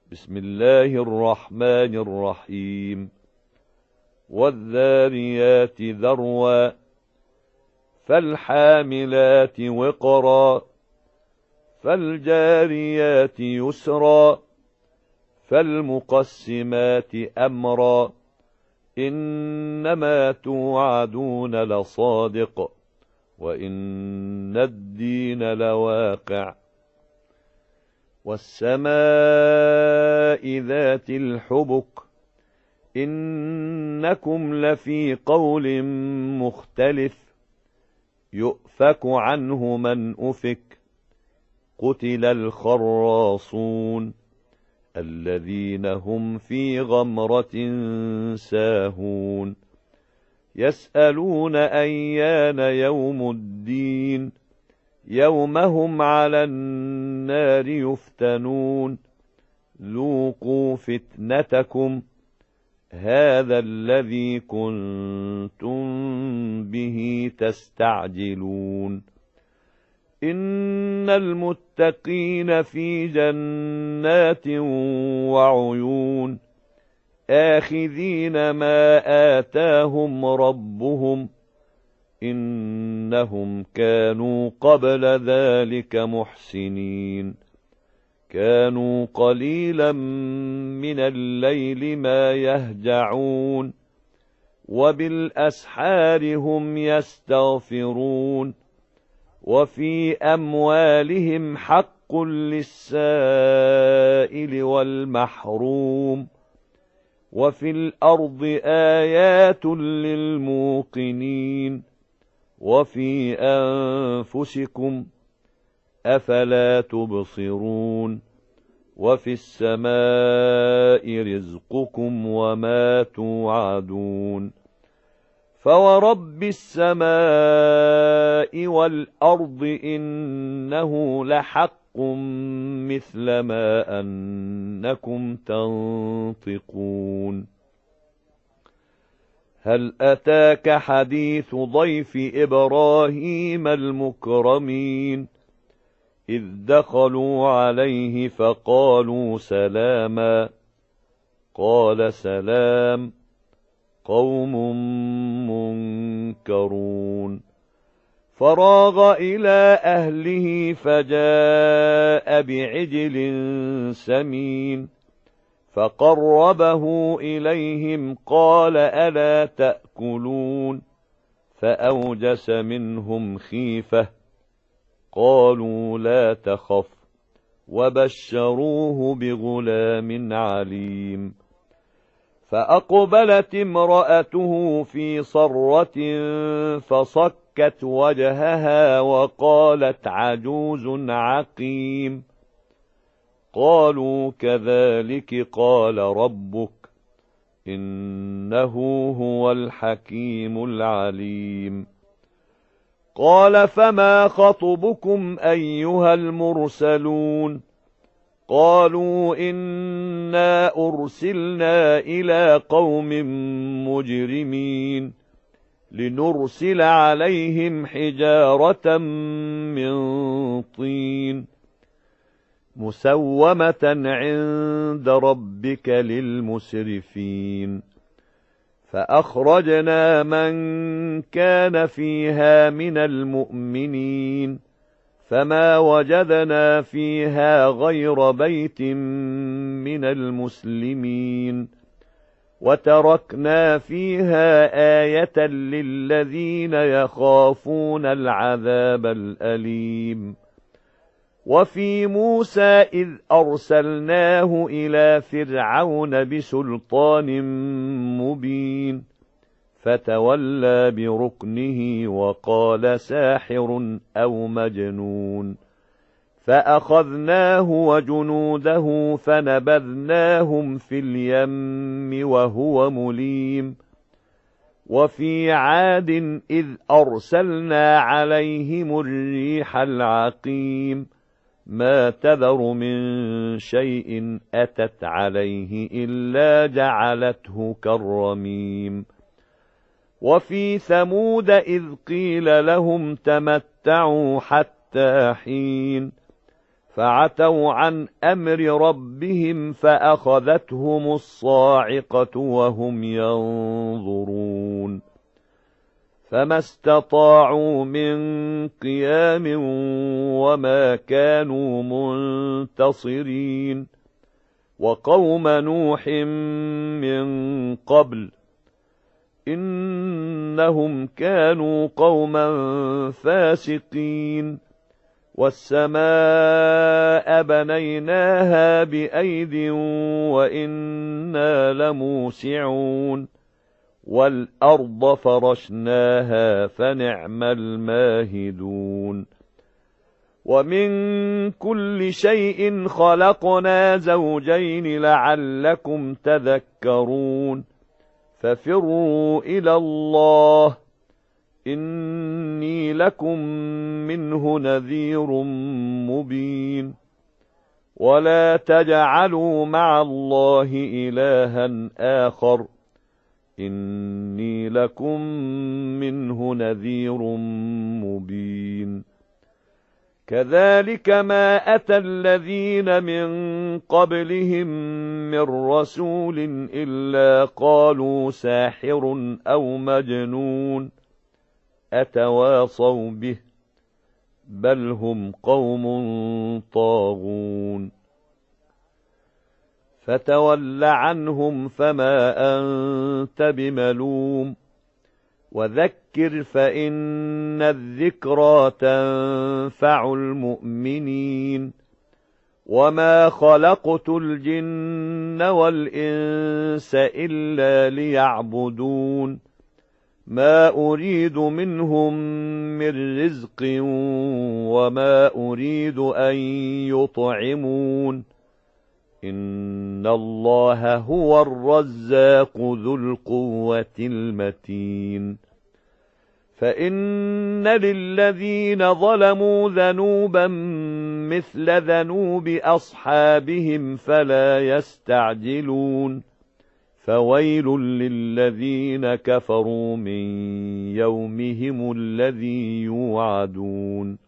بسم الله الرحمن الرحيم. والذاريات ذروا فالحاملات وقرا فالجاريات يسرا فالمقسمات أمرا إنما توعدون لصادق وإن الدين لواقع. والسماء ذات الحبك إنكم لفي قول مختلف يؤفك عنه من أفك قتل الخراصون الذين هم في غمرة ساهون يسألون أيان يوم الدين يوم هم على النار يفتنون ذوقوا فتنتكم هذا الذي كنتم به تستعجلون. إن المتقين في جنات وعيون آخذين ما آتاهم ربهم إنهم كانوا قبل ذلك محسنين كانوا قليلا من الليل ما يهجعون وبالأسحار هم يستغفرون وفي أموالهم حق للسائل والمحروم وفي الأرض آيات للموقنين وفي أنفسكم أفلا تبصرون وفي السماء رزقكم وما توعدون فورب السماء والأرض إنه لحق مثل ما أنكم تنطقون. هل أتاك حديث ضيف إبراهيم المكرمين إذ دخلوا عليه فقالوا سلاما قال سلام قوم منكرون فراغ إلى أهله فجاء بعجل سمين فقربه إليهم قال ألا تأكلون فأوجس منهم خيفة قالوا لا تخف وبشروه بغلام عليم فأقبلت امرأته في صرة فصكت وجهها وقالت عجوز عقيم قالوا كذلك قال ربك إنه هو الحكيم العليم قال فما خطبكم أيها المرسلون قالوا إنا أرسلنا إلى قوم مجرمين لنرسل عليهم حجارة من طين مسومة عند ربك للمسرفين فأخرجنا من كان فيها من المؤمنين فما وجدنا فيها غير بيت من المسلمين وتركنا فيها آية للذين يخافون العذاب الأليم وفي موسى إذ أرسلناه إلى فرعون بسلطان مبين فتولى بركنه وقال ساحر أو مجنون فأخذناه وجنوده فنبذناهم في اليم وهو مليم وفي عاد إذ أرسلنا عليهم الريح العقيم ما تذر من شيء أتت عليه إلا جعلته كالرميم وفي ثمود إذ قيل لهم تمتعوا حتى حين فعتوا عن أمر ربهم فأخذتهم الصاعقة وهم ينظرون فما استطاعوا من قيام وما كانوا منتصرين وقوم نوح من قبل إنهم كانوا قوما فاسقين والسماء بنيناها بأيد وإنا لموسعون والأرض فرشناها فنعم الماهدون ومن كل شيء خلقنا زوجين لعلكم تذكرون ففروا إلى الله إني لكم منه نذير مبين ولا تجعلوا مع الله إلها آخر إني لكم منه نذير مبين كذلك ما أتى الذين من قبلهم من رسول إلا قالوا ساحر أو مجنون أتواصوا به بل هم قوم طاغون فتول عنهم فما أنت بملوم وذكر فإن الذكرى تنفع المؤمنين وما خلقت الجن والإنس إلا ليعبدون ما أريد منهم من رزق وما أريد أن يطعمون إن الله هو الرزاق ذو القوة المتين فإن للذين ظلموا ذنوبا مثل ذنوب أصحابهم فلا يستعجلون فويل للذين كفروا من يومهم الذي يوعدون